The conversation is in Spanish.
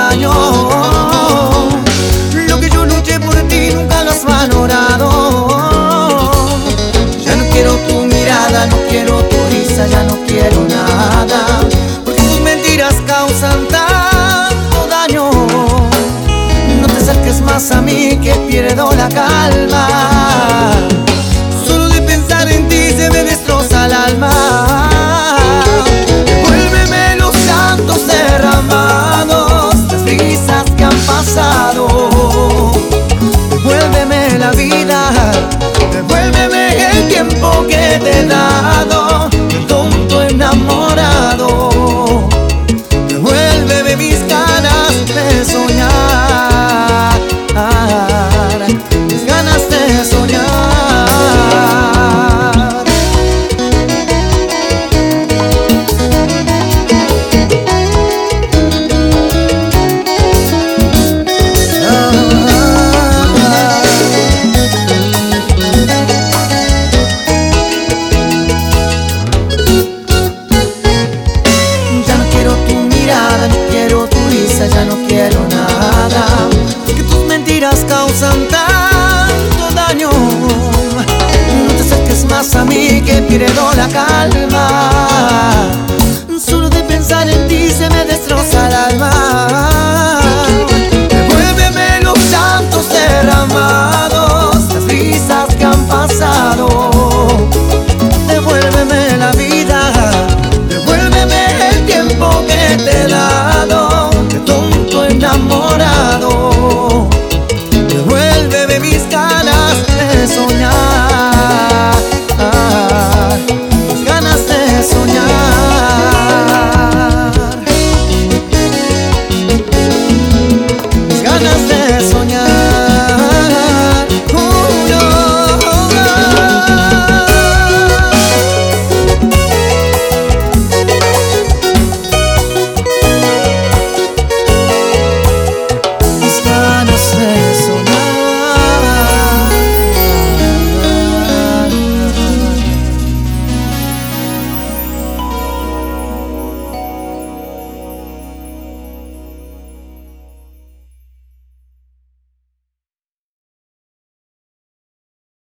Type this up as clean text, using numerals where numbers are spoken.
daño. Lo que yo luché por ti nunca lo has valorado. Ya no quiero tu mirada, no quiero tu risa, ya no quiero nada, porque tus mentiras causan tanto daño. No te acerques más a mí que pierdo la calma. Solo de pensar en ti se me destroza el alma. Devuélveme los llantos derramados, las risas que han pasado. Devuélveme la vida, devuélveme el tiempo que te he dado, el tonto enamorado. Devuélveme mis ganas de soñar, mis ganas de soñar. Ya no quiero nada, porque tus mentiras causan tanto daño. No te acerques más a mí que pierdo la calma.